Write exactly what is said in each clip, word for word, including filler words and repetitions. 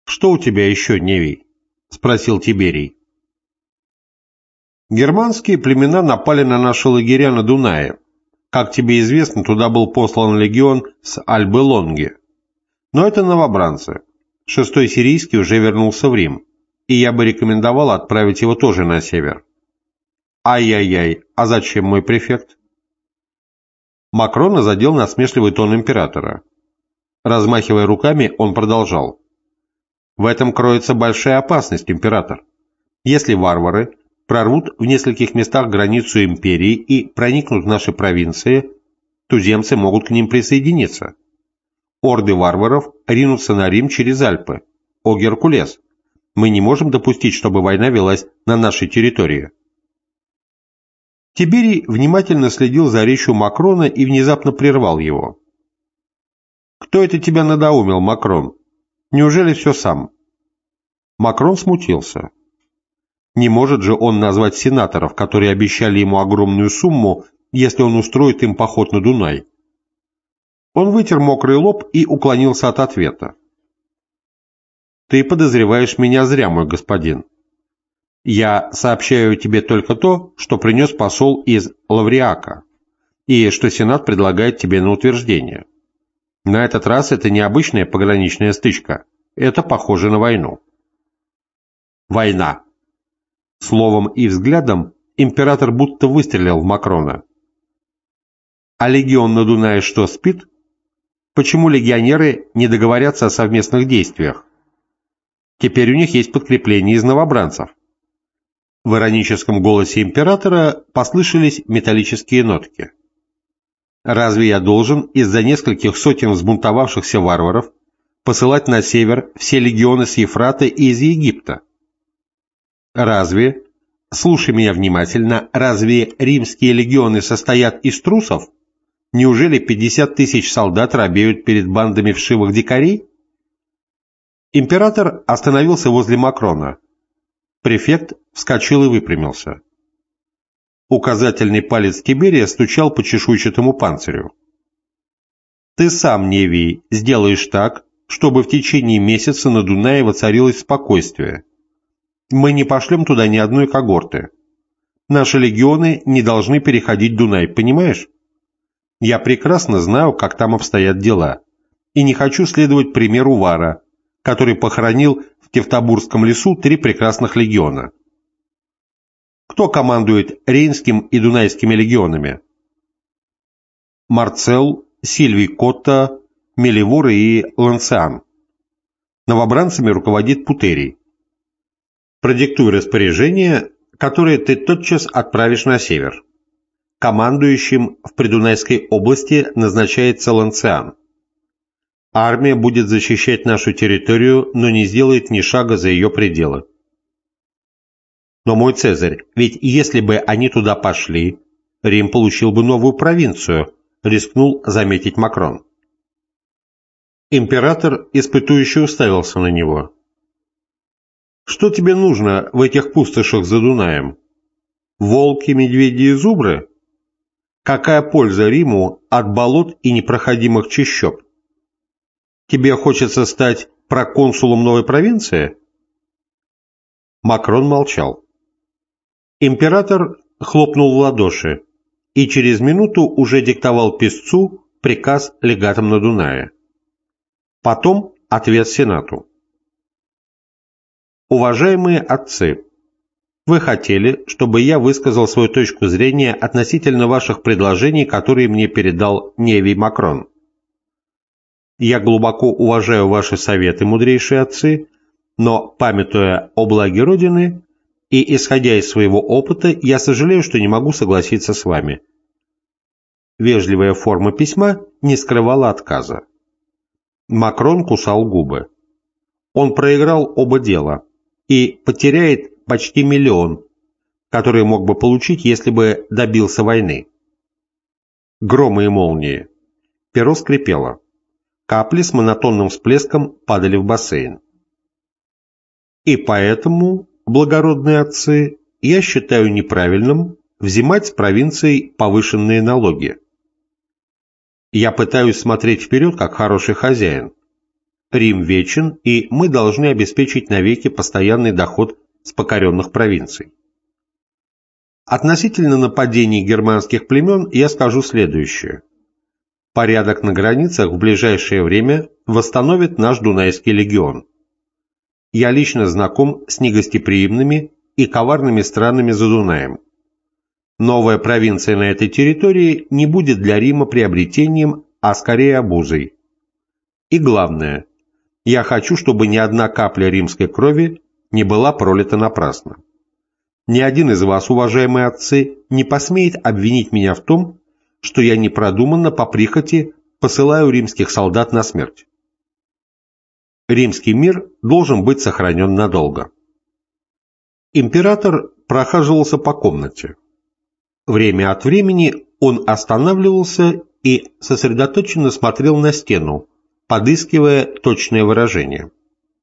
«Что у тебя еще, Невий?» – спросил Тиберий. «Германские племена напали на наши лагеря на Дунае. Как тебе известно, туда был послан легион с Альбы Лонги. Но это новобранцы. Шестой сирийский уже вернулся в Рим, и я бы рекомендовал отправить его тоже на север». «Ай-яй-яй, а зачем мой префект?» Макрона задел насмешливый тон императора. Размахивая руками, он продолжал. «В этом кроется большая опасность, император. Если варвары прорвут в нескольких местах границу империи и проникнут в наши провинции, туземцы могут к ним присоединиться. Орды варваров ринутся на Рим через Альпы. О, Геркулес! Мы не можем допустить, чтобы война велась на нашей территории». Тиберий внимательно следил за речью Макрона и внезапно прервал его. «Кто это тебя надоумил, Макрон? Неужели все сам?» Макрон смутился. Не может же он назвать сенаторов, которые обещали ему огромную сумму, если он устроит им поход на Дунай. Он вытер мокрый лоб и уклонился от ответа. «Ты подозреваешь меня зря, мой господин. Я сообщаю тебе только то, что принес посол из Лавриака, и что Сенат предлагает тебе на утверждение. На этот раз это не обычная пограничная стычка, это похоже на войну». «Война». Словом и взглядом император будто выстрелил в Макрона. «А легион на Дунае что, спит? Почему легионеры не договорятся о совместных действиях? Теперь у них есть подкрепление из новобранцев». В ироническом голосе императора послышались металлические нотки. «Разве я должен из-за нескольких сотен взбунтовавшихся варваров посылать на север все легионы с Ефрата и из Египта? Разве, слушай меня внимательно, разве римские легионы состоят из трусов? Неужели пятьдесят тысяч солдат робеют перед бандами вшивых дикарей?» Император остановился возле Макрона. Префект вскочил и выпрямился. Указательный палец Тиберия стучал по чешуйчатому панцирю. «Ты сам, Невий, сделаешь так, чтобы в течение месяца на Дунае воцарилось спокойствие. Мы не пошлем туда ни одной когорты. Наши легионы не должны переходить Дунай, понимаешь? Я прекрасно знаю, как там обстоят дела, и не хочу следовать примеру Вара, который похоронил в Тевтобурском лесу три прекрасных легиона. Кто командует Рейнским и Дунайскими легионами?» «Марцел, Сильвий Котта, Мелевур и Ланциан. Новобранцами руководит Путерий. Продиктуй распоряжение, которое ты тотчас отправишь на север. Командующим в Придунайской области назначается Ланциан. Армия будет защищать нашу территорию, но не сделает ни шага за ее пределы». «Но, мой Цезарь, ведь если бы они туда пошли, Рим получил бы новую провинцию», рискнул заметить Макрон. Император испытующе уставился на него. «Что тебе нужно в этих пустошах за Дунаем? Волки, медведи и зубры? Какая польза Риму от болот и непроходимых чащоб? Тебе хочется стать проконсулом новой провинции?» Макрон молчал. Император хлопнул в ладоши и через минуту уже диктовал писцу приказ легатам на Дунае. Потом ответ Сенату. «Уважаемые отцы, вы хотели, чтобы я высказал свою точку зрения относительно ваших предложений, которые мне передал Невий Макрон. Я глубоко уважаю ваши советы, мудрейшие отцы, но, памятуя о благе Родины и исходя из своего опыта, я сожалею, что не могу согласиться с вами». Вежливая форма письма не скрывала отказа. Макрон кусал губы. Он проиграл оба дела и потеряет почти миллион, который мог бы получить, если бы добился войны. Громы и молнии. Перо скрипело. Капли с монотонным всплеском падали в бассейн. «И поэтому, благородные отцы, я считаю неправильным взимать с провинций повышенные налоги. Я пытаюсь смотреть вперед, как хороший хозяин. Рим вечен, и мы должны обеспечить навеки постоянный доход с покоренных провинций. Относительно нападений германских племен я скажу следующее. Порядок на границах в ближайшее время восстановит наш Дунайский легион. Я лично знаком с негостеприимными и коварными странами за Дунаем. Новая провинция на этой территории не будет для Рима приобретением, а скорее обузой. И главное, я хочу, чтобы ни одна капля римской крови не была пролита напрасно. Ни один из вас, уважаемые отцы, не посмеет обвинить меня в том, что я непродуманно по прихоти посылаю римских солдат на смерть. Римский мир должен быть сохранен надолго. Император прохаживался по комнате. Время от времени он останавливался и сосредоточенно смотрел на стену, подыскивая точное выражение.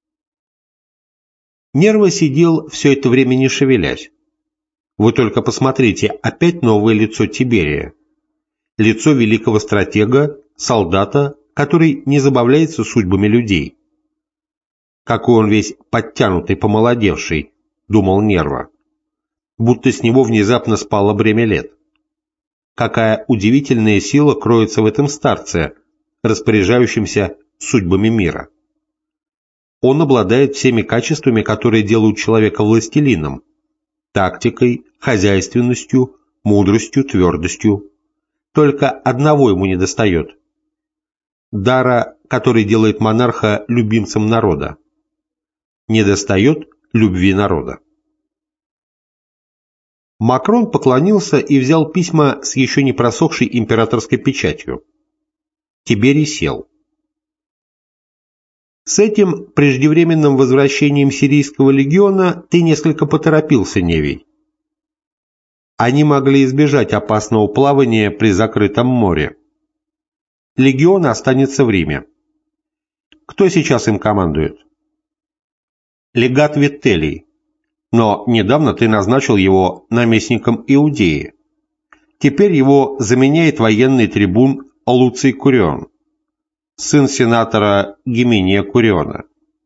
Нерва сидел все это время не шевелясь. Вы только посмотрите, опять новое лицо Тиберия. Лицо великого стратега, солдата, который не забавляется судьбами людей. Какой он весь подтянутый, помолодевший, думал Нерва. Будто с него внезапно спало бремя лет. Какая удивительная сила кроется в этом старце, распоряжающемся судьбами мира. Он обладает всеми качествами, которые делают человека властелином: тактикой, хозяйственностью, мудростью, твердостью. Только одного ему недостает – дара, который делает монарха любимцем народа. Недостает любви народа. Макрон поклонился и взял письма с еще не просохшей императорской печатью. Тиберий сел. С этим преждевременным возвращением сирийского легиона ты несколько поторопился, Невий. Они могли избежать опасного плавания при закрытом море. Легион останется в Риме. Кто сейчас им командует? Легат Вителлий. Но недавно ты назначил его наместником Иудеи. Теперь его заменяет военный трибун Луций Курион, сын сенатора Геминия Куриона.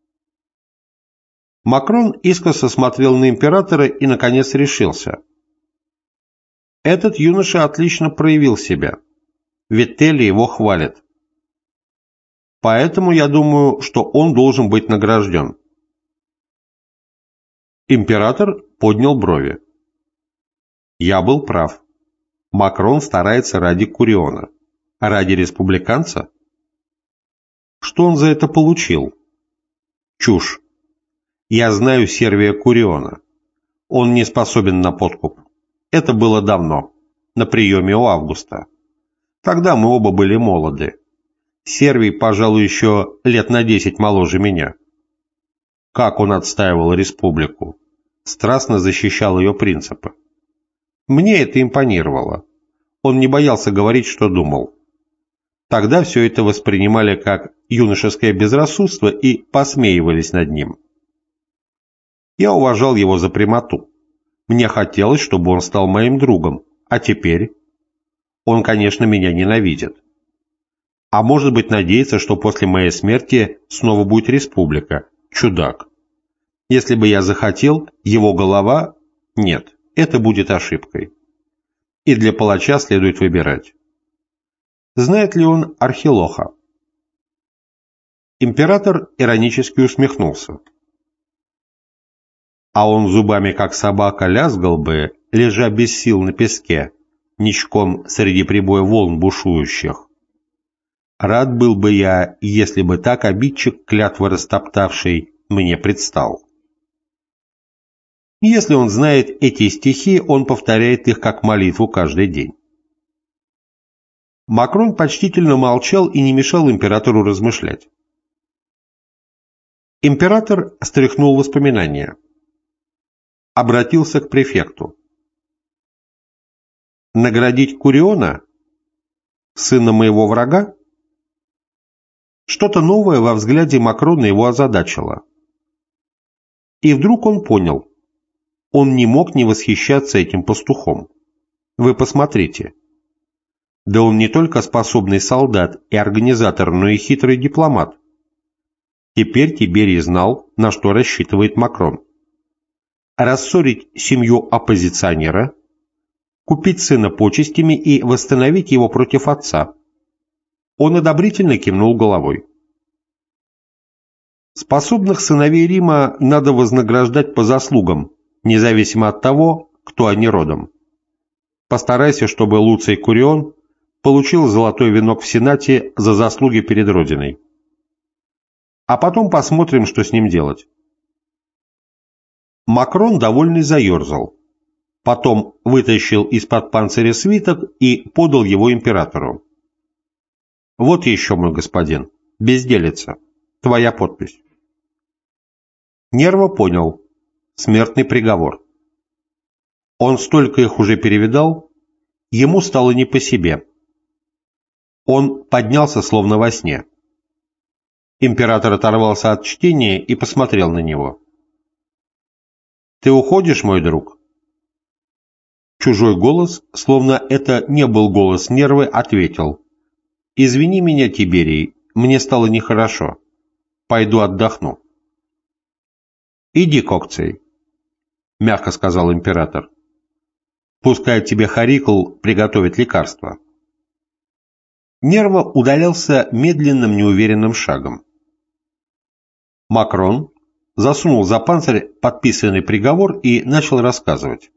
Макрон искоса смотрел на императора и, наконец, решился. Этот юноша отлично проявил себя. Вителлий его хвалит. Поэтому я думаю, что он должен быть награжден. Император поднял брови. Я был прав. Макрон старается ради Куриона. А ради республиканца? Что он за это получил? Чушь. Я знаю Сервия Куриона. Он не способен на подкуп. Это было давно, на приеме у Августа. Тогда мы оба были молоды. Сервий, пожалуй, еще лет на десять моложе меня. Как он отстаивал республику, страстно защищал ее принципы. Мне это импонировало. Он не боялся говорить, что думал. Тогда все это воспринимали как юношеское безрассудство и посмеивались над ним. Я уважал его за прямоту. Мне хотелось, чтобы он стал моим другом, а теперь он, конечно, меня ненавидит. А может быть, надеется, что после моей смерти снова будет республика. Чудак. Если бы я захотел, его голова... Нет, это будет ошибкой. И для палача следует выбирать. Знает ли он Архилоха? Император иронически усмехнулся. А он зубами, как собака, лязгал бы, лежа без сил на песке, ничком среди прибоя волн бушующих. Рад был бы я, если бы так обидчик, клятвы растоптавший, мне предстал. Если он знает эти стихи, он повторяет их как молитву каждый день. Макрон почтительно молчал и не мешал императору размышлять. Император стряхнул воспоминания. Обратился к префекту. Наградить Куриона, сына моего врага? Что-то новое во взгляде Макрона его озадачило. И вдруг он понял. Он не мог не восхищаться этим пастухом. Вы посмотрите. Да он не только способный солдат и организатор, но и хитрый дипломат. Теперь Тиберий знал, на что рассчитывает Макрон. Рассорить семью оппозиционера, купить сына почестями и восстановить его против отца. Он одобрительно кивнул головой. Способных сыновей Рима надо вознаграждать по заслугам, независимо от того, кто они родом. Постарайся, чтобы Луций Курион получил золотой венок в Сенате за заслуги перед Родиной. А потом посмотрим, что с ним делать. Макрон, довольный, заерзал. Потом вытащил из-под панциря свиток и подал его императору. «Вот еще, мой господин, безделица, твоя подпись». Нерва понял. Смертный приговор. Он столько их уже перевидал, ему стало не по себе. Он поднялся, словно во сне. Император оторвался от чтения и посмотрел на него. «Ты уходишь, мой друг?» Чужой голос, словно это не был голос Нервы, ответил: «Извини меня, Тиберий, мне стало нехорошо. Пойду отдохну». «Иди, Кокций», — мягко сказал император. «Пускай тебе Харикл приготовит лекарство». Нерва удалялся медленным, неуверенным шагом. Макрон засунул за панцирь подписанный приговор и начал рассказывать.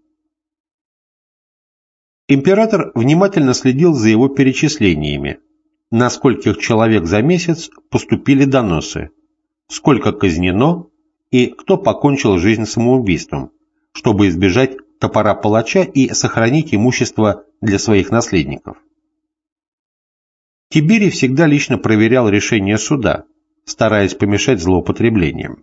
Император внимательно следил за его перечислениями, на скольких человек за месяц поступили доносы, сколько казнено и кто покончил жизнь самоубийством, чтобы избежать топора палача и сохранить имущество для своих наследников. Тиберий всегда лично проверял решения суда, стараясь помешать злоупотреблениям.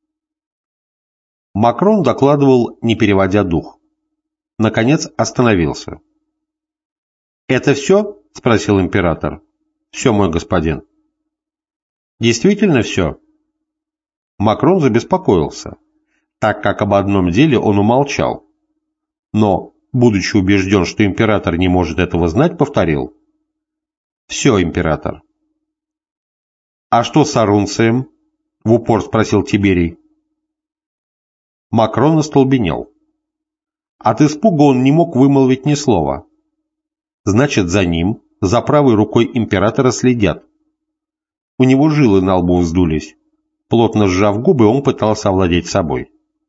Макрон докладывал, не переводя дух. Наконец остановился. «Это все?» – спросил император. «Все, мой господин». «Действительно все?» Макрон забеспокоился, так как об одном деле он умолчал. Но, будучи убежден, что император не может этого знать, повторил: «Все, император». «А что с Арунцием?» – в упор спросил Тиберий. Макрон остолбенел. От испуга он не мог вымолвить ни слова. Значит, за ним, за правой рукой императора следят. У него жилы на лбу вздулись. Плотно сжав губы, он пытался овладеть собой.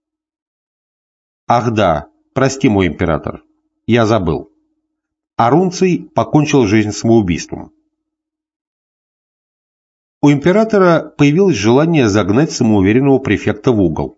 «Ах да, прости, мой император, я забыл. Арунций покончил жизнь самоубийством». У императора появилось желание загнать самоуверенного префекта в угол.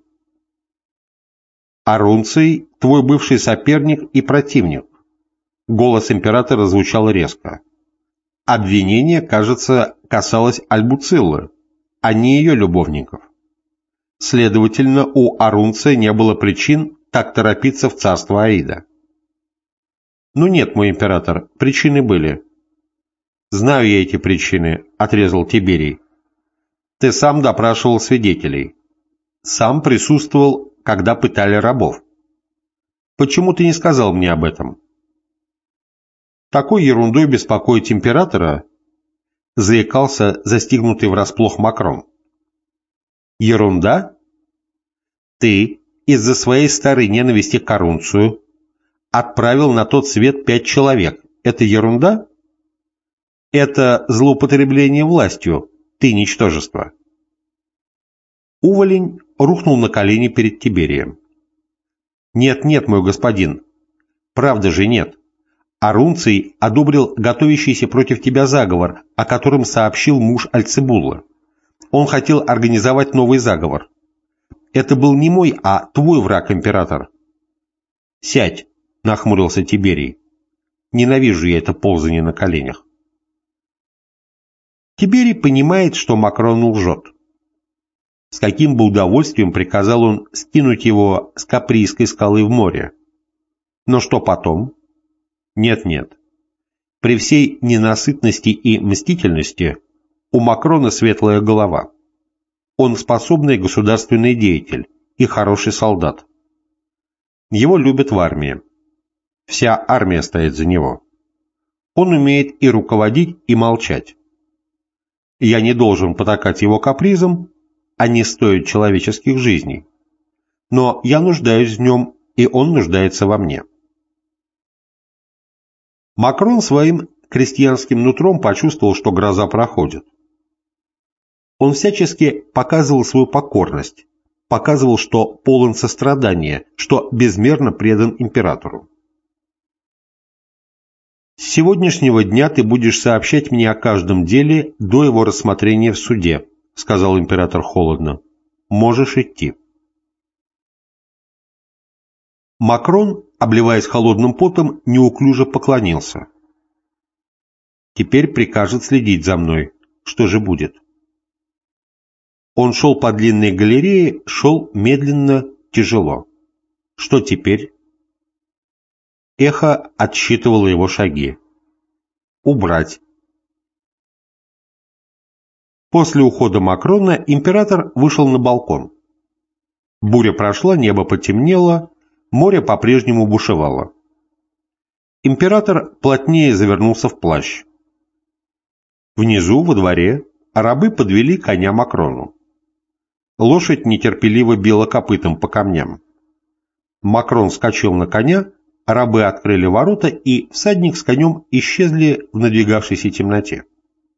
«Арунций – твой бывший соперник и противник». Голос императора звучал резко. Обвинение, кажется, касалось Альбуциллы, а не ее любовников. Следовательно, у Арунция не было причин так торопиться в царство Аида. «Ну нет, мой император, причины были». «Знаю я эти причины», — отрезал Тиберий. «Ты сам допрашивал свидетелей. Сам присутствовал, когда пытали рабов. Почему ты не сказал мне об этом?» «Такой ерундой беспокоить императора?» — заикался застигнутый врасплох Макрон. «Ерунда? Ты из-за своей старой ненависти к Арунцию отправил на тот свет пять человек. Это ерунда? Это злоупотребление властью, ты ничтожество». Уволень рухнул на колени перед Тиберием. «Нет, нет, мой господин, правда же нет. Арунций одобрил готовящийся против тебя заговор, о котором сообщил муж Альцибулла. Он хотел организовать новый заговор. Это был не мой, а твой враг, император». «Сядь», — нахмурился Тиберий. «Ненавижу я это ползание на коленях». Тиберий понимает, что Макрон лжет. С каким бы удовольствием приказал он скинуть его с Каприйской скалы в море. Но что потом? Нет-нет. При всей ненасытности и мстительности у Макрона светлая голова. Он способный государственный деятель и хороший солдат. Его любят в армии. Вся армия стоит за него. Он умеет и руководить, и молчать. Я не должен потакать его капризам, они стоят человеческих жизней. Но я нуждаюсь в нем, и он нуждается во мне. Макрон своим крестьянским нутром почувствовал, что гроза проходит. Он всячески показывал свою покорность, показывал, что полон сострадания, что безмерно предан императору. «С сегодняшнего дня ты будешь сообщать мне о каждом деле до его рассмотрения в суде», — сказал император холодно. «Можешь идти». Макрон, обливаясь холодным потом, неуклюже поклонился. «Теперь прикажет следить за мной. Что же будет?» Он шел по длинной галерее, шел медленно, тяжело. Что теперь? Эхо отсчитывало его шаги. Убрать. После ухода Макрона император вышел на балкон. Буря прошла, небо потемнело, море по-прежнему бушевало. Император плотнее завернулся в плащ. Внизу, во дворе, рабы подвели коня Макрону. Лошадь нетерпеливо била копытом по камням. Макрон вскочил на коня, рабы открыли ворота, и всадник с конем исчезли в надвигавшейся темноте.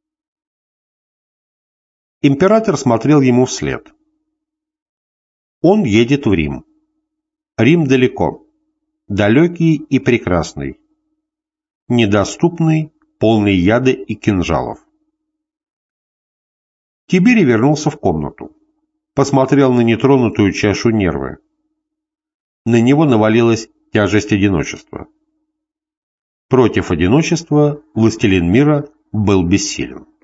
Император смотрел ему вслед. Он едет в Рим. Рим далеко, далекий и прекрасный, недоступный, полный яда и кинжалов. Тиберий вернулся в комнату. Посмотрел на нетронутую чашу Нервы. На него навалилась тяжесть одиночества. Против одиночества властелин мира был бессилен.